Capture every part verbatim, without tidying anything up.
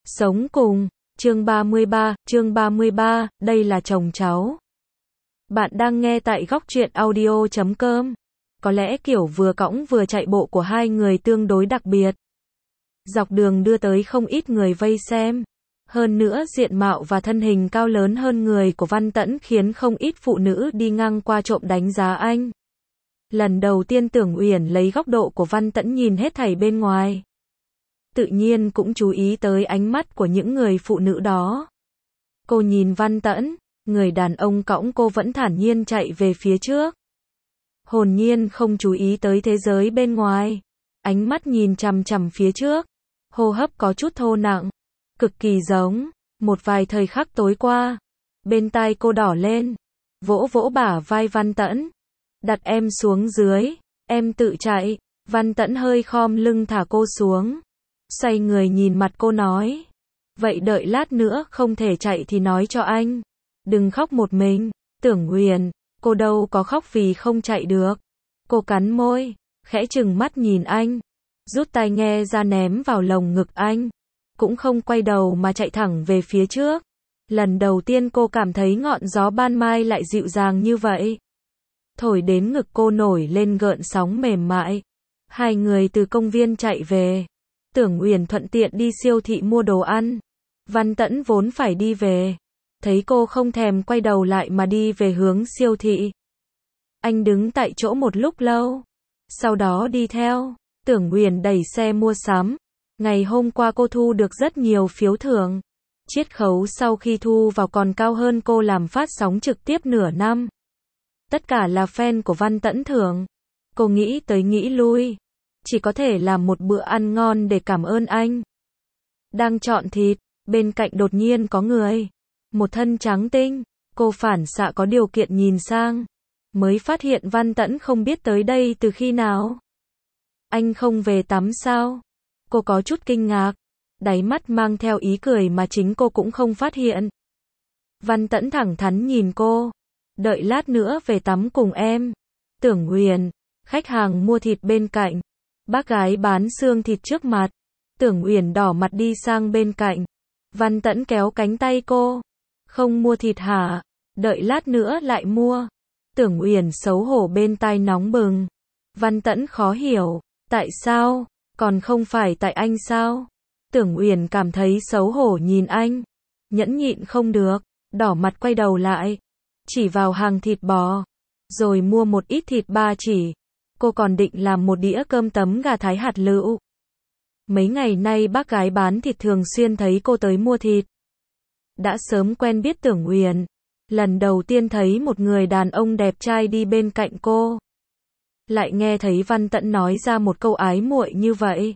Sống cùng, chương ba mươi ba, chương ba mươi ba, đây là chồng cháu. Bạn đang nghe tại góc truyện audio chấm com. Có lẽ kiểu vừa cõng vừa chạy bộ của hai người tương đối đặc biệt. Dọc đường đưa tới không ít người vây xem. Hơn nữa diện mạo và thân hình cao lớn hơn người của Văn Tẫn khiến không ít phụ nữ đi ngang qua trộm đánh giá anh. Lần đầu tiên Tưởng Uyển lấy góc độ của Văn Tẫn nhìn hết thảy bên ngoài. Tự nhiên cũng chú ý tới ánh mắt của những người phụ nữ đó. Cô nhìn Văn Tẫn, người đàn ông cõng cô vẫn thản nhiên chạy về phía trước. Hồn nhiên không chú ý tới thế giới bên ngoài. Ánh mắt nhìn chằm chằm phía trước. Hô hấp có chút thô nặng. Cực kỳ giống. Một vài thời khắc tối qua. Bên tai cô đỏ lên. Vỗ vỗ bả vai Văn Tẫn. Đặt em xuống dưới. Em tự chạy. Văn Tẫn hơi khom lưng thả cô xuống. Xoay người nhìn mặt cô nói. Vậy đợi lát nữa không thể chạy thì nói cho anh. Đừng khóc một mình. Tưởng Uyển, cô đâu có khóc vì không chạy được. Cô cắn môi, khẽ chừng mắt nhìn anh. Rút tai nghe ra ném vào lồng ngực anh. Cũng không quay đầu mà chạy thẳng về phía trước. Lần đầu tiên cô cảm thấy ngọn gió ban mai lại dịu dàng như vậy. Thổi đến ngực cô nổi lên gợn sóng mềm mại. Hai người từ công viên chạy về. Tưởng Uyển thuận tiện đi siêu thị mua đồ ăn. Văn Tẫn vốn phải đi về. Thấy cô không thèm quay đầu lại mà đi về hướng siêu thị. Anh đứng tại chỗ một lúc lâu. Sau đó đi theo. Tưởng Uyển đẩy xe mua sắm. Ngày hôm qua cô thu được rất nhiều phiếu thưởng. Chiết khấu sau khi thu vào còn cao hơn cô làm phát sóng trực tiếp nửa năm. Tất cả là fan của Văn Tẫn thưởng. Cô nghĩ tới nghĩ lui. Chỉ có thể làm một bữa ăn ngon để cảm ơn anh. Đang chọn thịt, bên cạnh đột nhiên có người. Một thân trắng tinh, cô phản xạ có điều kiện nhìn sang. Mới phát hiện Văn Tẫn không biết tới đây từ khi nào. Anh không về tắm sao? Cô có chút kinh ngạc. Đáy mắt mang theo ý cười mà chính cô cũng không phát hiện. Văn Tẫn thẳng thắn nhìn cô. Đợi lát nữa về tắm cùng em. Tưởng Uyển, khách hàng mua thịt bên cạnh. Bác gái bán xương thịt trước mặt. Tưởng Uyển đỏ mặt đi sang bên cạnh. Văn Tẫn kéo cánh tay cô. Không mua thịt hả? Đợi lát nữa lại mua. Tưởng Uyển xấu hổ bên tai nóng bừng. Văn Tẫn khó hiểu. Tại sao? Còn không phải tại anh sao? Tưởng Uyển cảm thấy xấu hổ nhìn anh. Nhẫn nhịn không được. Đỏ mặt quay đầu lại. Chỉ vào hàng thịt bò. Rồi mua một ít thịt ba chỉ. Cô còn định làm một đĩa cơm tấm gà thái hạt lựu. Mấy ngày nay bác gái bán thịt thường xuyên thấy cô tới mua thịt. Đã sớm quen biết Tưởng Uyển. Lần đầu tiên thấy một người đàn ông đẹp trai đi bên cạnh cô. Lại nghe thấy Văn Tẫn nói ra một câu ái muội như vậy.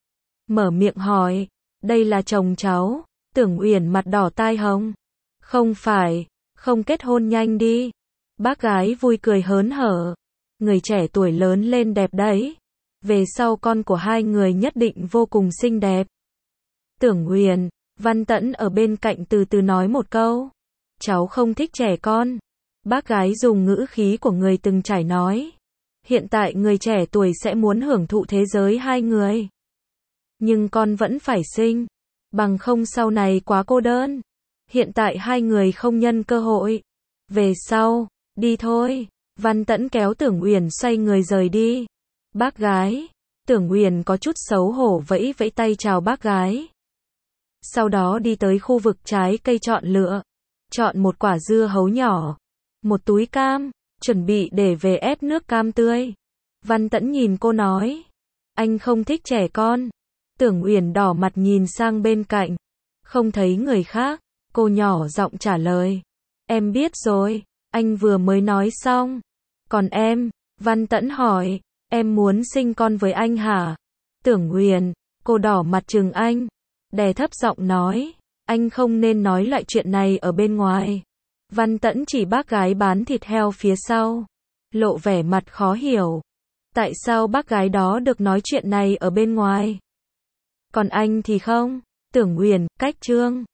Mở miệng hỏi. Đây là chồng cháu. Tưởng Uyển mặt đỏ tai hồng. Không phải. Không kết hôn nhanh đi. Bác gái vui cười hớn hở. Người trẻ tuổi lớn lên đẹp đấy. Về sau con của hai người nhất định vô cùng xinh đẹp. Tưởng Uyển, Văn Tẫn ở bên cạnh từ từ nói một câu. Cháu không thích trẻ con. Bác gái dùng ngữ khí của người từng trải nói. Hiện tại người trẻ tuổi sẽ muốn hưởng thụ thế giới hai người. Nhưng con vẫn phải sinh. Bằng không sau này quá cô đơn. Hiện tại hai người không nhân cơ hội. Về sau, đi thôi. Văn Tẫn kéo Tưởng Uyển xoay người rời đi. Bác gái. Tưởng Uyển có chút xấu hổ vẫy vẫy tay chào bác gái. Sau đó đi tới khu vực trái cây chọn lựa. Chọn một quả dưa hấu nhỏ. Một túi cam. Chuẩn bị để về ép nước cam tươi. Văn Tẫn nhìn cô nói. Anh không thích trẻ con. Tưởng Uyển đỏ mặt nhìn sang bên cạnh. Không thấy người khác. Cô nhỏ giọng trả lời. Em biết rồi. Anh vừa mới nói xong. Còn em? Văn Tẫn hỏi. Em muốn sinh con với anh hả? Tưởng Uyển, cô đỏ mặt trừng anh. Đè thấp giọng nói. Anh không nên nói loại chuyện này ở bên ngoài. Văn Tẫn chỉ bác gái bán thịt heo phía sau. Lộ vẻ mặt khó hiểu. Tại sao bác gái đó được nói chuyện này ở bên ngoài? Còn anh thì không? Tưởng Uyển, cách trương.